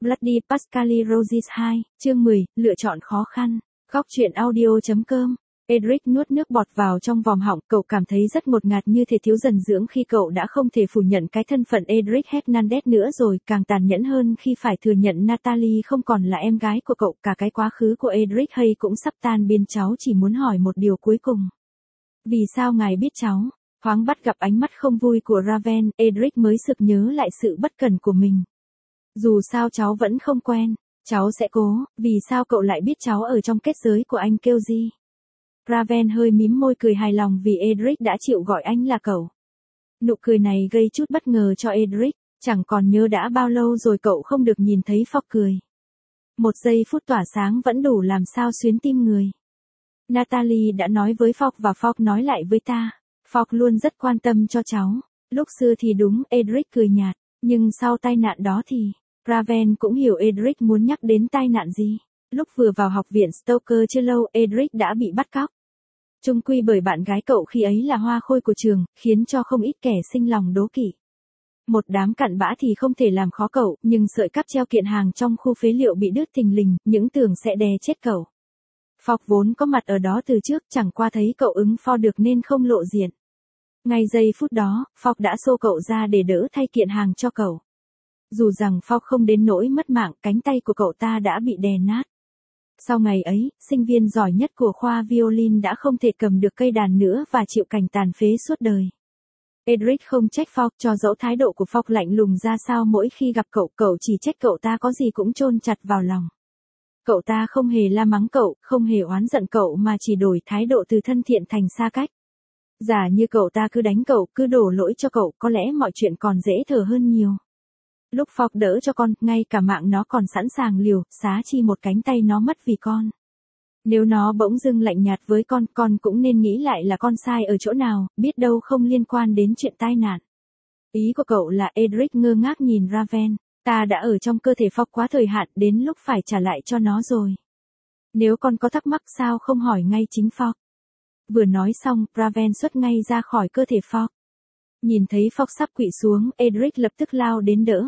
Bloody Pascali Roses 2, chương 10, lựa chọn khó khăn. Góc truyện audio.com. Edric nuốt nước bọt vào trong vòm họng, cậu cảm thấy rất ngột ngạt như thể thiếu dần dưỡng khi cậu đã không thể phủ nhận cái thân phận Edric Hernandez nữa rồi, càng tàn nhẫn hơn khi phải thừa nhận Natalie không còn là em gái của cậu, cả cái quá khứ của Edric hay cũng sắp tan biến. Cháu chỉ muốn hỏi một điều cuối cùng. Vì sao ngài biết cháu? Thoáng bắt gặp ánh mắt không vui của Raven, Edric mới sực nhớ lại sự bất cẩn của mình. Dù sao cháu vẫn không quen, cháu sẽ cố. Vì sao cậu lại biết cháu ở trong kết giới của anh kêu gì? Raven hơi mím môi cười hài lòng vì Edric đã chịu gọi anh là cậu. Nụ cười này gây chút bất ngờ cho Edric, chẳng còn nhớ đã bao lâu rồi cậu không được nhìn thấy Fogg cười. Một giây phút tỏa sáng vẫn đủ làm sao xuyến tim người. Natalie đã nói với Fogg và Fogg nói lại với ta. Fogg luôn rất quan tâm cho cháu. Lúc xưa thì đúng, Edric cười nhạt, nhưng sau tai nạn đó thì... Raven cũng hiểu Edric muốn nhắc đến tai nạn gì. Lúc vừa vào học viện Stoker chưa lâu, Edric đã bị bắt cóc. Chung quy bởi bạn gái cậu khi ấy là hoa khôi của trường, khiến cho không ít kẻ sinh lòng đố kỵ. Một đám cặn bã thì không thể làm khó cậu, nhưng sợi cáp treo kiện hàng trong khu phế liệu bị đứt thình lình, những tưởng sẽ đè chết cậu. Fogg vốn có mặt ở đó từ trước, chẳng qua thấy cậu ứng phó được nên không lộ diện. Ngay giây phút đó, Fogg đã xô cậu ra để đỡ thay kiện hàng cho cậu. Dù rằng Fogg không đến nỗi mất mạng, cánh tay của cậu ta đã bị đè nát. Sau ngày ấy, sinh viên giỏi nhất của khoa violin đã không thể cầm được cây đàn nữa và chịu cảnh tàn phế suốt đời. Edric không trách Fogg, cho dẫu thái độ của Fogg lạnh lùng ra sao mỗi khi gặp cậu chỉ trách cậu ta có gì cũng chôn chặt vào lòng. Cậu ta không hề la mắng cậu, không hề oán giận cậu mà chỉ đổi thái độ từ thân thiện thành xa cách. Giả như cậu ta cứ đánh cậu, cứ đổ lỗi cho cậu, có lẽ mọi chuyện còn dễ thở hơn nhiều. Lúc Fogg đỡ cho con, ngay cả mạng nó còn sẵn sàng liều, xá chi một cánh tay nó mất vì con. Nếu nó bỗng dưng lạnh nhạt với con cũng nên nghĩ lại là con sai ở chỗ nào, biết đâu không liên quan đến chuyện tai nạn. Ý của cậu là? Edric ngơ ngác nhìn Raven. Ta đã ở trong cơ thể Fogg quá thời hạn, đến lúc phải trả lại cho nó rồi. Nếu con có thắc mắc sao không hỏi ngay chính Fogg. Vừa nói xong, Raven xuất ngay ra khỏi cơ thể Fogg. Nhìn thấy Fogg sắp quỵ xuống, Edric lập tức lao đến đỡ.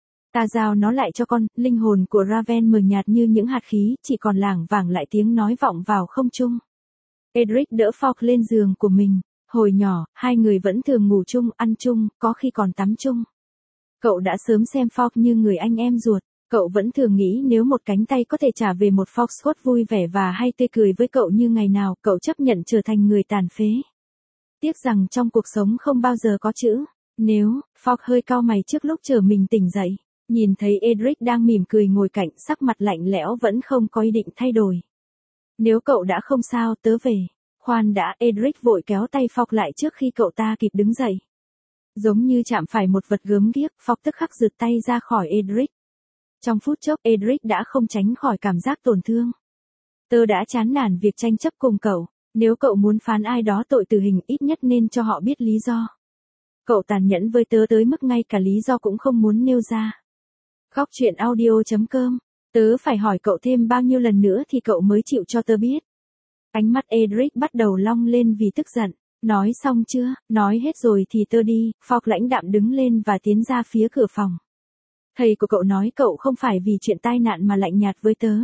Ta giao nó lại cho con. Linh hồn của Raven mờ nhạt như những hạt khí, chỉ còn lảng vảng lại tiếng nói vọng vào không trung. Edric đỡ Fogg lên giường của mình. Hồi nhỏ, hai người vẫn thường ngủ chung, ăn chung, có khi còn tắm chung. Cậu đã sớm xem Fogg như người anh em ruột. Cậu vẫn thường nghĩ nếu một cánh tay có thể trả về một Fogg Scott vui vẻ và hay tươi cười với cậu như ngày nào, cậu chấp nhận trở thành người tàn phế. Tiếc rằng trong cuộc sống không bao giờ có chữ nếu. Fogg hơi cau mày trước lúc chờ mình tỉnh dậy. Nhìn thấy Edric đang mỉm cười ngồi cạnh, sắc mặt lạnh lẽo vẫn không có ý định thay đổi. Nếu cậu đã không sao, tớ về. Khoan đã, Edric vội kéo tay Fogg lại trước khi cậu ta kịp đứng dậy. Giống như chạm phải một vật gớm ghiếc, Fogg tức khắc giật tay ra khỏi Edric. Trong phút chốc, Edric đã không tránh khỏi cảm giác tổn thương. Tớ đã chán nản việc tranh chấp cùng cậu. Nếu cậu muốn phán ai đó tội tử hình, ít nhất nên cho họ biết lý do. Cậu tàn nhẫn với tớ tới mức ngay cả lý do cũng không muốn nêu ra. Góc truyện audio.com. Tớ phải hỏi cậu thêm bao nhiêu lần nữa thì cậu mới chịu cho tớ biết. Ánh mắt Edric bắt đầu long lên vì tức giận. Nói xong chưa? Nói hết rồi thì tớ đi. Fogg lãnh đạm đứng lên và tiến ra phía cửa phòng. Thầy của cậu nói cậu không phải vì chuyện tai nạn mà lạnh nhạt với tớ.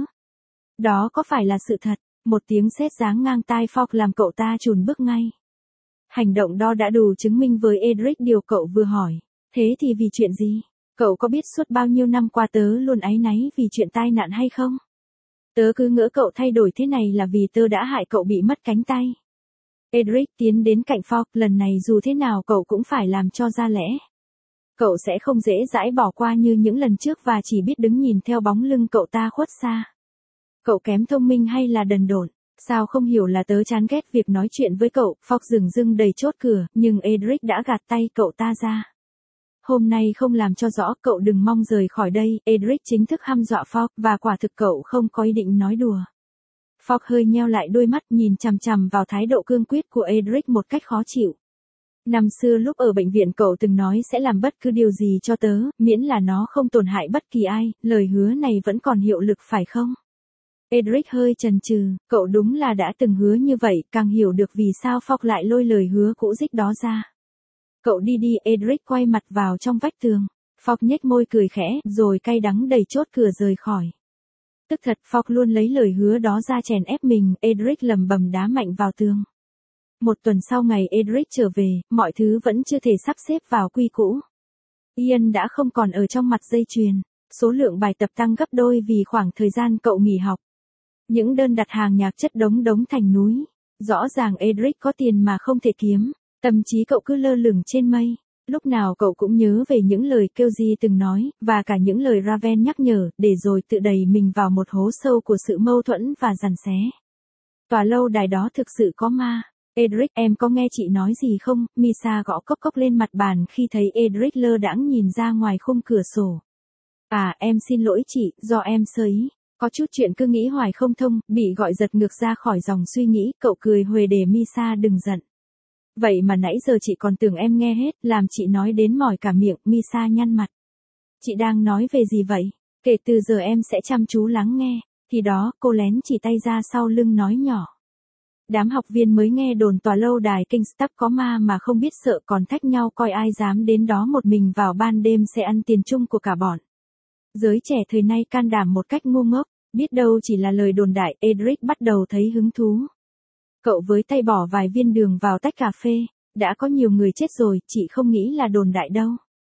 Đó có phải là sự thật? Một tiếng sét giáng ngang tai Fogg làm cậu ta chùn bước ngay. Hành động đó đã đủ chứng minh với Edric điều cậu vừa hỏi. Thế thì vì chuyện gì? Cậu có biết suốt bao nhiêu năm qua tớ luôn áy náy vì chuyện tai nạn hay không? Tớ cứ ngỡ cậu thay đổi thế này là vì tớ đã hại cậu bị mất cánh tay. Edric tiến đến cạnh Fogg, lần này dù thế nào cậu cũng phải làm cho ra lẽ. Cậu sẽ không dễ dãi bỏ qua như những lần trước và chỉ biết đứng nhìn theo bóng lưng cậu ta khuất xa. Cậu kém thông minh hay là đần độn? Sao không hiểu là tớ chán ghét việc nói chuyện với cậu? Fogg dửng dưng đẩy chốt cửa, nhưng Edric đã gạt tay cậu ta ra. Hôm nay không làm cho rõ, cậu đừng mong rời khỏi đây. Edric chính thức hăm dọa Fogg, và quả thực cậu không có ý định nói đùa. Fogg hơi nheo lại đôi mắt, nhìn chằm chằm vào thái độ cương quyết của Edric một cách khó chịu. Năm xưa lúc ở bệnh viện cậu từng nói sẽ làm bất cứ điều gì cho tớ, miễn là nó không tổn hại bất kỳ ai, lời hứa này vẫn còn hiệu lực phải không? Edric hơi chần chừ, cậu đúng là đã từng hứa như vậy, càng hiểu được vì sao Fogg lại lôi lời hứa cũ dích đó ra. Cậu đi đi. Edric quay mặt vào trong vách tường. Fogg nhếch môi cười khẽ, rồi cay đắng đầy chốt cửa rời khỏi. Tức thật, Fogg luôn lấy lời hứa đó ra chèn ép mình, Edric lầm bầm đá mạnh vào tường. Một tuần sau ngày Edric trở về, mọi thứ vẫn chưa thể sắp xếp vào quy cũ. Ian đã không còn ở trong mặt dây chuyền. Số lượng bài tập tăng gấp đôi vì khoảng thời gian cậu nghỉ học. Những đơn đặt hàng nhạc chất đống đống thành núi. Rõ ràng Edric có tiền mà không thể kiếm. Tâm trí cậu cứ lơ lửng trên mây. Lúc nào cậu cũng nhớ về những lời Kelly từng nói, và cả những lời Raven nhắc nhở, để rồi tự đẩy mình vào một hố sâu của sự mâu thuẫn và giằng xé. Tòa lâu đài đó thực sự có ma. Edric, em có nghe chị nói gì không? Misa gõ cốc cốc lên mặt bàn khi thấy Edric lơ đãng nhìn ra ngoài khung cửa sổ. À, em xin lỗi chị, do em sơ ý. Có chút chuyện cứ nghĩ hoài không thông, bị gọi giật ngược ra khỏi dòng suy nghĩ, cậu cười huề để Misa đừng giận. Vậy mà nãy giờ chị còn tưởng em nghe hết, làm chị nói đến mỏi cả miệng, Misa nhăn mặt. Chị đang nói về gì vậy? Kể từ giờ em sẽ chăm chú lắng nghe. Thì đó, cô lén chỉ tay ra sau lưng nói nhỏ. Đám học viên mới nghe đồn tòa lâu đài Kingstop có ma mà không biết sợ, còn thách nhau coi ai dám đến đó một mình vào ban đêm sẽ ăn tiền chung của cả bọn. Giới trẻ thời nay can đảm một cách ngu ngốc, biết đâu chỉ là lời đồn đại. Edric bắt đầu thấy hứng thú. Cậu với tay bỏ vài viên đường vào tách cà phê. Đã có nhiều người chết rồi, chị không nghĩ là đồn đại đâu.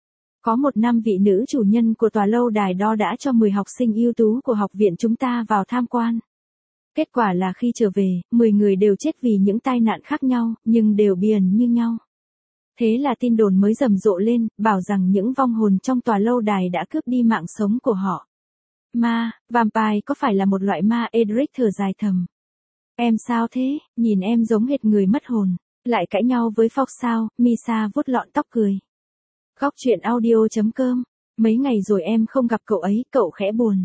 Có một năm vị nữ chủ nhân của tòa lâu đài đó đã cho 10 học sinh ưu tú của học viện chúng ta vào tham quan. Kết quả là khi trở về, 10 người đều chết vì những tai nạn khác nhau, nhưng đều bí ẩn như nhau. Thế là tin đồn mới rầm rộ lên, bảo rằng những vong hồn trong tòa lâu đài đã cướp đi mạng sống của họ. Ma, vampire có phải là một loại ma? Edric thở dài thầm. Em sao thế, nhìn em giống hệt người mất hồn. Lại cãi nhau với Fox sao? Misa vuốt lọn tóc cười. Góc truyện audio.com. Mấy ngày rồi em không gặp cậu ấy, cậu khẽ buồn.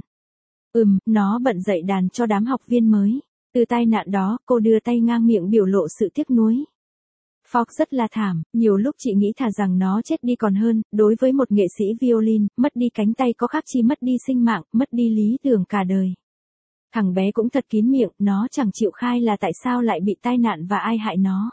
Nó bận dạy đàn cho đám học viên mới. Từ tai nạn đó, cô đưa tay ngang miệng biểu lộ sự tiếc nuối. Fox rất là thảm, nhiều lúc chị nghĩ thà rằng nó chết đi còn hơn. Đối với một nghệ sĩ violin, mất đi cánh tay có khác chi mất đi sinh mạng, mất đi lý tưởng cả đời. Thằng bé cũng thật kín miệng, nó chẳng chịu khai là tại sao lại bị tai nạn và ai hại nó.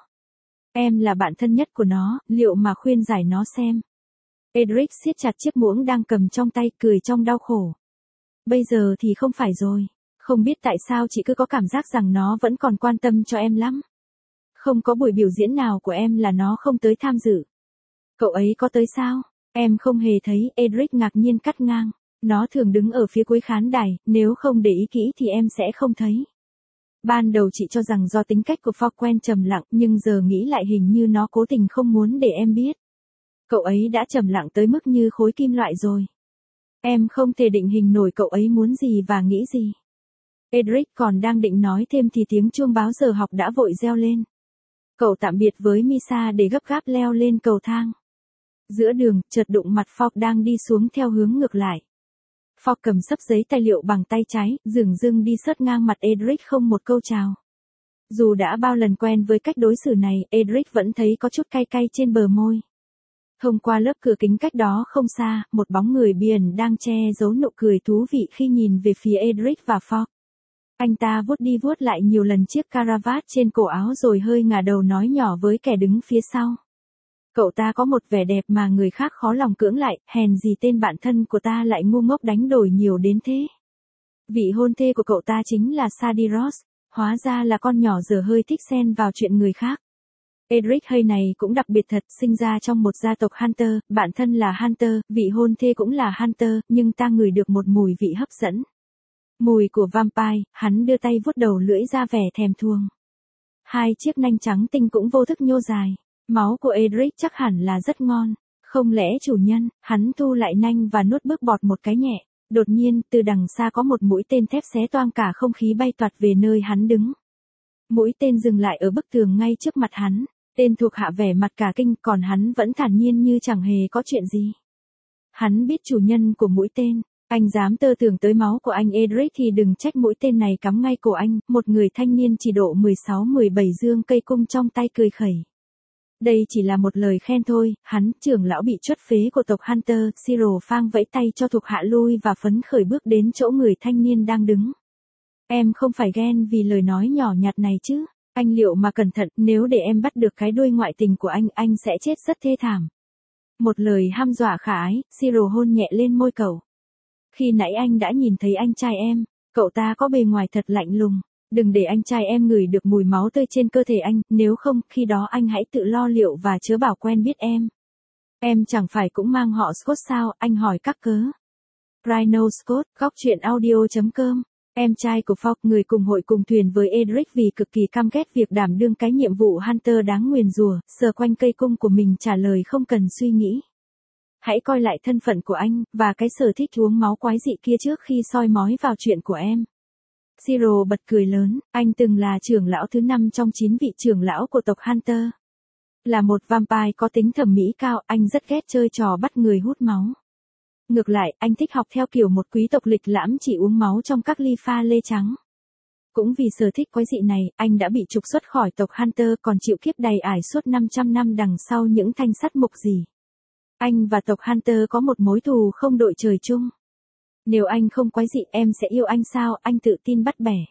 Em là bạn thân nhất của nó, liệu mà khuyên giải nó xem. Edric siết chặt chiếc muỗng đang cầm trong tay, cười trong đau khổ. Bây giờ thì không phải rồi. Không biết tại sao chị cứ có cảm giác rằng nó vẫn còn quan tâm cho em lắm. Không có buổi biểu diễn nào của em là nó không tới tham dự. Cậu ấy có tới sao? Em không hề thấy. Edric ngạc nhiên cắt ngang. Nó thường đứng ở phía cuối khán đài, nếu không để ý kỹ thì em sẽ không thấy. Ban đầu chị cho rằng do tính cách của Fogg quen trầm lặng, nhưng giờ nghĩ lại hình như nó cố tình không muốn để em biết. Cậu ấy đã trầm lặng tới mức như khối kim loại rồi. Em không thể định hình nổi cậu ấy muốn gì và nghĩ gì. Edric còn đang định nói thêm thì tiếng chuông báo giờ học đã vội reo lên. Cậu tạm biệt với Misa để gấp gáp leo lên cầu thang. Giữa đường, chợt đụng mặt Fogg đang đi xuống theo hướng ngược lại. Fogg cầm xấp giấy tài liệu bằng tay trái, dửng dưng đi sượt ngang mặt Edric không một câu chào. Dù đã bao lần quen với cách đối xử này, Edric vẫn thấy có chút cay cay trên bờ môi. Thông qua lớp cửa kính cách đó không xa, một bóng người bí ẩn đang che giấu nụ cười thú vị khi nhìn về phía Edric và Fogg. Anh ta vuốt đi vuốt lại nhiều lần chiếc caravat trên cổ áo rồi hơi ngả đầu nói nhỏ với kẻ đứng phía sau. Cậu ta có một vẻ đẹp mà người khác khó lòng cưỡng lại, hèn gì tên bạn thân của ta lại ngu ngốc đánh đổi nhiều đến thế. Vị hôn thê của cậu ta chính là Sadie Ross, hóa ra là con nhỏ dở hơi thích xen vào chuyện người khác. Edric Hay này cũng đặc biệt thật, sinh ra trong một gia tộc Hunter, bạn thân là Hunter, vị hôn thê cũng là Hunter, nhưng ta ngửi được một mùi vị hấp dẫn. Mùi của vampire. Hắn đưa tay vuốt đầu lưỡi ra vẻ thèm thuồng. Hai chiếc nanh trắng tinh cũng vô thức nhô dài. Máu của Edric chắc hẳn là rất ngon. Không lẽ chủ nhân? Hắn thu lại nanh và nuốt bước bọt một cái nhẹ. Đột nhiên, từ đằng xa có một mũi tên thép xé toang cả không khí bay toạt về nơi hắn đứng. Mũi tên dừng lại ở bức tường ngay trước mặt hắn. Tên thuộc hạ vẻ mặt cả kinh, còn hắn vẫn thản nhiên như chẳng hề có chuyện gì. Hắn biết chủ nhân của mũi tên. Anh dám tơ tưởng tới máu của anh Edric thì đừng trách mũi tên này cắm ngay cổ anh. Một người thanh niên chỉ độ 16-17 dương cây cung trong tay cười khẩy. Đây chỉ là một lời khen thôi. Hắn, trưởng lão bị chuất phế của tộc Hunter, Cyril phang vẫy tay cho thuộc hạ lui và phấn khởi bước đến chỗ người thanh niên đang đứng. Em không phải ghen vì lời nói nhỏ nhặt này chứ. Anh liệu mà cẩn thận, nếu để em bắt được cái đuôi ngoại tình của anh sẽ chết rất thê thảm. Một lời hăm dọa khả ái, Siro hôn nhẹ lên môi cậu. Khi nãy anh đã nhìn thấy anh trai em, cậu ta có bề ngoài thật lạnh lùng. Đừng để anh trai em ngửi được mùi máu tươi trên cơ thể anh, nếu không, khi đó anh hãy tự lo liệu và chớ bảo quen biết em. Em chẳng phải cũng mang họ Scott sao, anh hỏi các cớ. Rhino Scott, góc truyện audio.com. Em trai của Fogg, người cùng hội cùng thuyền với Edric vì cực kỳ căm ghét việc đảm đương cái nhiệm vụ Hunter đáng nguyền rủa, sờ quanh cây cung của mình trả lời không cần suy nghĩ. Hãy coi lại thân phận của anh, và cái sở thích uống máu quái dị kia trước khi soi mói vào chuyện của em. Siro bật cười lớn, anh từng là trưởng lão thứ 5 trong 9 vị trưởng lão của tộc Hunter. Là một vampire có tính thẩm mỹ cao, anh rất ghét chơi trò bắt người hút máu. Ngược lại, anh thích học theo kiểu một quý tộc lịch lãm chỉ uống máu trong các ly pha lê trắng. Cũng vì sở thích quái dị này, anh đã bị trục xuất khỏi tộc Hunter còn chịu kiếp đầy ải suốt 500 năm đằng sau những thanh sắt mục gì. Anh và tộc Hunter có một mối thù không đội trời chung. Nếu anh không quái dị em sẽ yêu anh sao, anh tự tin bắt bẻ.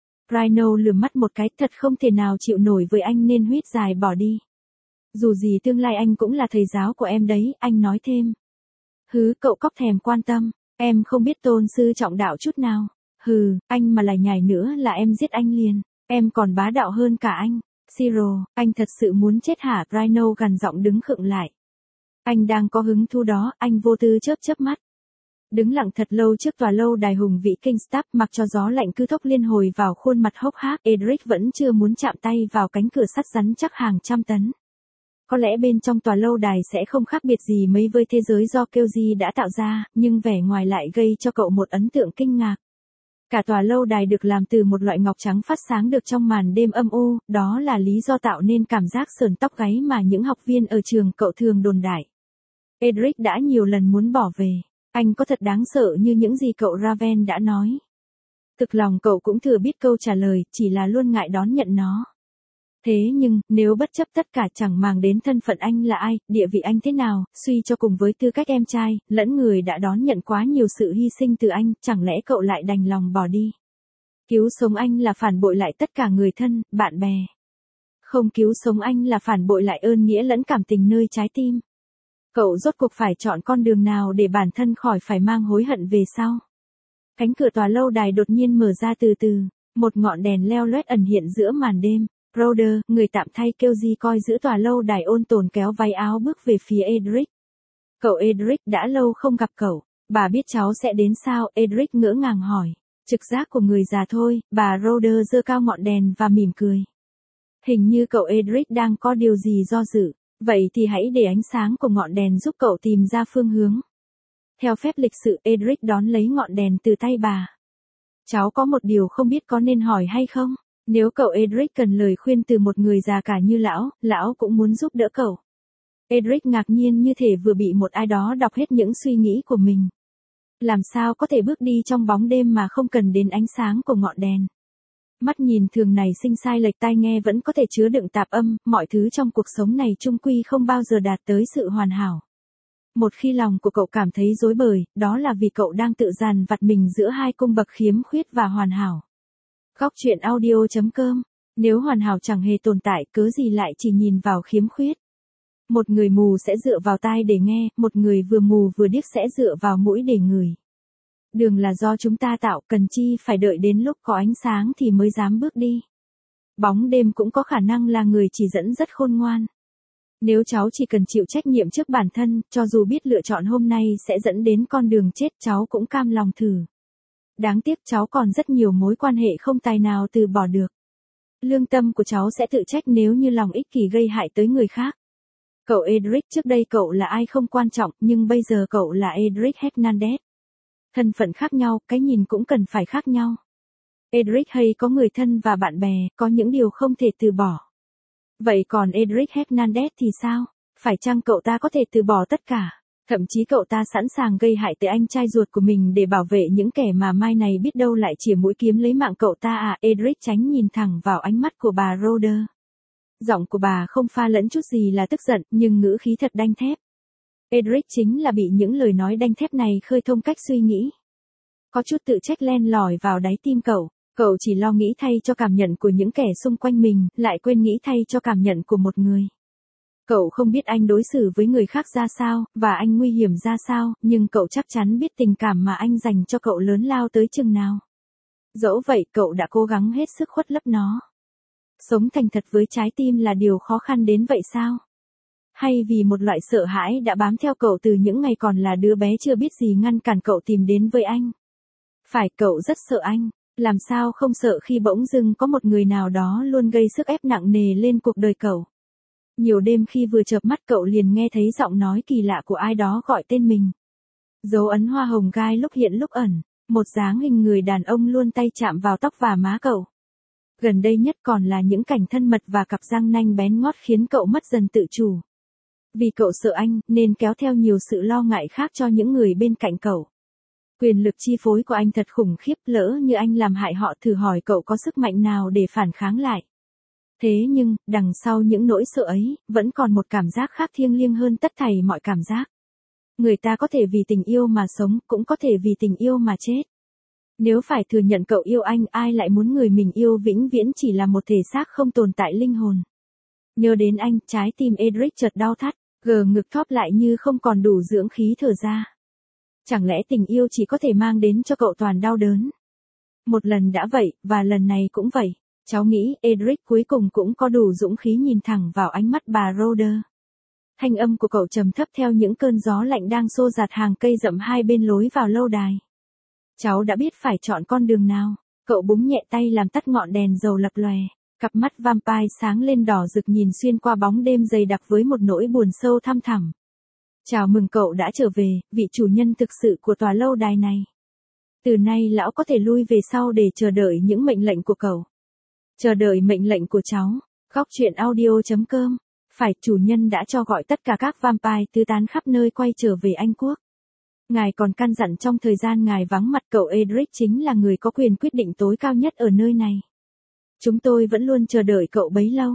Rhino lườm mắt một cái, thật không thể nào chịu nổi với anh nên huýt dài bỏ đi. Dù gì tương lai anh cũng là thầy giáo của em đấy, anh nói thêm. Hứ, cậu cóc thèm quan tâm, em không biết tôn sư trọng đạo chút nào. Hừ, anh mà lại nhảy nữa là em giết anh liền, em còn bá đạo hơn cả anh. Siro, anh thật sự muốn chết hả? Rhino gằn giọng đứng khựng lại. Anh đang có hứng thú đó, anh vô tư chớp mắt. Đứng lặng thật lâu trước tòa lâu đài hùng vĩ Kingstap, mặc cho gió lạnh cứ thốc liên hồi vào khuôn mặt hốc hác, Edric vẫn chưa muốn chạm tay vào cánh cửa sắt rắn chắc hàng trăm tấn. Có lẽ bên trong tòa lâu đài sẽ không khác biệt gì mấy với thế giới do Kelji đã tạo ra, nhưng vẻ ngoài lại gây cho cậu một ấn tượng kinh ngạc. Cả tòa lâu đài được làm từ một loại ngọc trắng phát sáng được trong màn đêm âm u, đó là lý do tạo nên cảm giác sởn tóc gáy mà những học viên ở trường cậu thường đồn đại. Edric đã nhiều lần muốn bỏ về. Anh có thật đáng sợ như những gì cậu Raven đã nói. Thực lòng cậu cũng thừa biết câu trả lời, chỉ là luôn ngại đón nhận nó. Thế nhưng, nếu bất chấp tất cả chẳng màng đến thân phận anh là ai, địa vị anh thế nào, suy cho cùng với tư cách em trai, lẫn người đã đón nhận quá nhiều sự hy sinh từ anh, chẳng lẽ cậu lại đành lòng bỏ đi? Cứu sống anh là phản bội lại tất cả người thân, bạn bè. Không cứu sống anh là phản bội lại ơn nghĩa lẫn cảm tình nơi trái tim. Cậu rốt cuộc phải chọn con đường nào để bản thân khỏi phải mang hối hận về sau? Cánh cửa tòa lâu đài đột nhiên mở ra từ từ, một ngọn đèn leo loét ẩn hiện giữa màn đêm. Roder, người tạm thay Kelji coi giữ tòa lâu đài ôn tồn kéo váy áo bước về phía Edric. Cậu Edric đã lâu không gặp cậu, bà biết cháu sẽ đến sao? Edric ngỡ ngàng hỏi. Trực giác của người già thôi, bà Roder giơ cao ngọn đèn và mỉm cười. Hình như cậu Edric đang có điều gì do dự, vậy thì hãy để ánh sáng của ngọn đèn giúp cậu tìm ra phương hướng. Theo phép lịch sự, Edric đón lấy ngọn đèn từ tay bà. Cháu có một điều không biết có nên hỏi hay không? Nếu cậu Edric cần lời khuyên từ một người già cả như lão cũng muốn giúp đỡ cậu. Edric ngạc nhiên như thể vừa bị một ai đó đọc hết những suy nghĩ của mình. Làm sao có thể bước đi trong bóng đêm mà không cần đến ánh sáng của ngọn đèn? Mắt nhìn thường này sinh sai lệch, tai nghe vẫn có thể chứa đựng tạp âm, mọi thứ trong cuộc sống này chung quy không bao giờ đạt tới sự hoàn hảo. Một khi lòng của cậu cảm thấy rối bời, đó là vì cậu đang tự dằn vặt mình giữa hai cung bậc khiếm khuyết và hoàn hảo. Góc truyện audio.com. Nếu hoàn hảo chẳng hề tồn tại, cớ gì lại chỉ nhìn vào khiếm khuyết? Một người mù sẽ dựa vào tai để nghe, một người vừa mù vừa điếc sẽ dựa vào mũi để ngửi. Đường là do chúng ta tạo, cần chi phải đợi đến lúc có ánh sáng thì mới dám bước đi. Bóng đêm cũng có khả năng là người chỉ dẫn rất khôn ngoan. Nếu cháu chỉ cần chịu trách nhiệm trước bản thân, cho dù biết lựa chọn hôm nay sẽ dẫn đến con đường chết, cháu cũng cam lòng thử. Đáng tiếc cháu còn rất nhiều mối quan hệ không tài nào từ bỏ được. Lương tâm của cháu sẽ tự trách nếu như lòng ích kỷ gây hại tới người khác. Cậu Edric, trước đây cậu là ai không quan trọng, nhưng bây giờ cậu là Edric Hernandez. Thân phận khác nhau, cái nhìn cũng cần phải khác nhau. Edric hay có người thân và bạn bè, có những điều không thể từ bỏ. Vậy còn Edric Hernandez thì sao? Phải chăng cậu ta có thể từ bỏ tất cả? Thậm chí cậu ta sẵn sàng gây hại tới anh trai ruột của mình để bảo vệ những kẻ mà mai này biết đâu lại chĩa mũi kiếm lấy mạng cậu ta à? Edric tránh nhìn thẳng vào ánh mắt của bà Roder. Giọng của bà không pha lẫn chút gì là tức giận, nhưng ngữ khí thật đanh thép. Edric chính là bị những lời nói đanh thép này khơi thông cách suy nghĩ. Có chút tự trách len lỏi vào đáy tim cậu. Cậu chỉ lo nghĩ thay cho cảm nhận của những kẻ xung quanh mình, lại quên nghĩ thay cho cảm nhận của một người. Cậu không biết anh đối xử với người khác ra sao, và anh nguy hiểm ra sao, nhưng cậu chắc chắn biết tình cảm mà anh dành cho cậu lớn lao tới chừng nào. Dẫu vậy cậu đã cố gắng hết sức khuất lấp nó. Sống thành thật với trái tim là điều khó khăn đến vậy sao? Hay vì một loại sợ hãi đã bám theo cậu từ những ngày còn là đứa bé chưa biết gì ngăn cản cậu tìm đến với anh? Phải, cậu rất sợ anh. Làm sao không sợ khi bỗng dưng có một người nào đó luôn gây sức ép nặng nề lên cuộc đời cậu. Nhiều đêm khi vừa chợp mắt cậu liền nghe thấy giọng nói kỳ lạ của ai đó gọi tên mình. Dấu ấn hoa hồng gai lúc hiện lúc ẩn, một dáng hình người đàn ông luôn tay chạm vào tóc và má cậu. Gần đây nhất còn là những cảnh thân mật và cặp răng nanh bén ngót khiến cậu mất dần tự chủ. Vì cậu sợ anh, nên kéo theo nhiều sự lo ngại khác cho những người bên cạnh cậu. Quyền lực chi phối của anh thật khủng khiếp, lỡ như anh làm hại họ thử hỏi cậu có sức mạnh nào để phản kháng lại. Thế nhưng, đằng sau những nỗi sợ ấy, vẫn còn một cảm giác khác thiêng liêng hơn tất thảy mọi cảm giác. Người ta có thể vì tình yêu mà sống, cũng có thể vì tình yêu mà chết. Nếu phải thừa nhận cậu yêu anh, ai lại muốn người mình yêu vĩnh viễn chỉ là một thể xác không tồn tại linh hồn. Nhớ đến anh, trái tim Edric chợt đau thắt, gờ ngực thóp lại như không còn đủ dưỡng khí thở ra. Chẳng lẽ tình yêu chỉ có thể mang đến cho cậu toàn đau đớn? Một lần đã vậy, và lần này cũng vậy. Cháu nghĩ Edric cuối cùng cũng có đủ dũng khí nhìn thẳng vào ánh mắt bà Roder. Thanh âm của cậu trầm thấp theo những cơn gió lạnh đang xô dạt hàng cây rậm hai bên lối vào lâu đài. Cháu đã biết phải chọn con đường nào. Cậu búng nhẹ tay làm tắt ngọn đèn dầu lập lòe. Cặp mắt vampire sáng lên đỏ rực nhìn xuyên qua bóng đêm dày đặc với một nỗi buồn sâu thăm thẳm. Chào mừng cậu đã trở về, vị chủ nhân thực sự của tòa lâu đài này. Từ nay lão có thể lui về sau để chờ đợi những mệnh lệnh của cậu. Chờ đợi mệnh lệnh của cháu. Góc truyện audio.com. Phải, chủ nhân đã cho gọi tất cả các vampire tứ tán khắp nơi quay trở về Anh Quốc. Ngài còn căn dặn trong thời gian ngài vắng mặt cậu Edric chính là người có quyền quyết định tối cao nhất ở nơi này. Chúng tôi vẫn luôn chờ đợi cậu bấy lâu.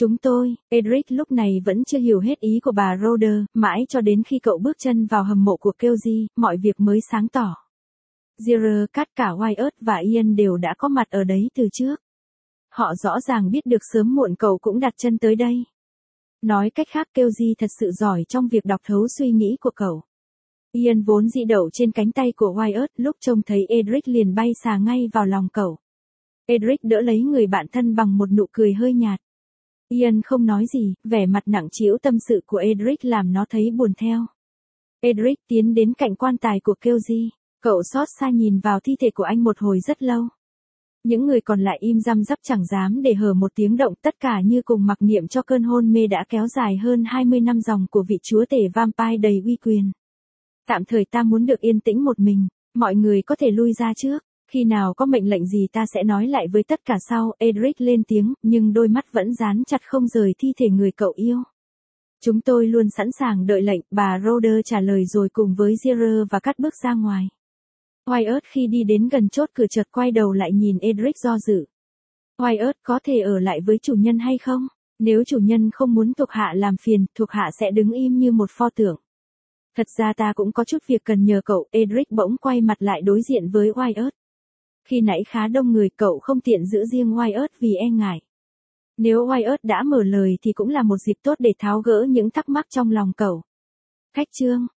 Edric lúc này vẫn chưa hiểu hết ý của bà Roder, mãi cho đến khi cậu bước chân vào hầm mộ của Kelji, mọi việc mới sáng tỏ. Zira, Kat, cả Wyatt và Ian đều đã có mặt ở đấy từ trước. Họ rõ ràng biết được sớm muộn cậu cũng đặt chân tới đây. Nói cách khác, Kelji thật sự giỏi trong việc đọc thấu suy nghĩ của cậu. Ian vốn dĩ đậu trên cánh tay của Wyatt, lúc trông thấy Edric liền bay xà ngay vào lòng cậu. Edric đỡ lấy người bạn thân bằng một nụ cười hơi nhạt. Ian không nói gì, vẻ mặt nặng trĩu tâm sự của Edric làm nó thấy buồn theo. Edric tiến đến cạnh quan tài của Kelji, cậu xót xa nhìn vào thi thể của anh một hồi rất lâu. Những người còn lại im răm rắp chẳng dám để hở một tiếng động, tất cả như cùng mặc niệm cho cơn hôn mê đã kéo dài hơn 20 năm dòng của vị chúa tể vampire đầy uy quyền. Tạm thời ta muốn được yên tĩnh một mình, mọi người có thể lui ra trước. Khi nào có mệnh lệnh gì ta sẽ nói lại với tất cả sau. Edric lên tiếng, nhưng đôi mắt vẫn dán chặt không rời thi thể người cậu yêu. Chúng tôi luôn sẵn sàng đợi lệnh, bà Roder trả lời rồi cùng với Zira và Kat bước ra ngoài. Wyatt khi đi đến gần chốt cửa chợt quay đầu lại nhìn Edric do dự. Wyatt có thể ở lại với chủ nhân hay không? Nếu chủ nhân không muốn thuộc hạ làm phiền, thuộc hạ sẽ đứng im như một pho tượng. Thật ra ta cũng có chút việc cần nhờ cậu. Edric bỗng quay mặt lại đối diện với Wyatt. Khi nãy khá đông người, cậu không tiện giữ riêng Wyatt vì e ngại. Nếu Wyatt đã mở lời thì cũng là một dịp tốt để tháo gỡ những thắc mắc trong lòng cậu. Khách trương,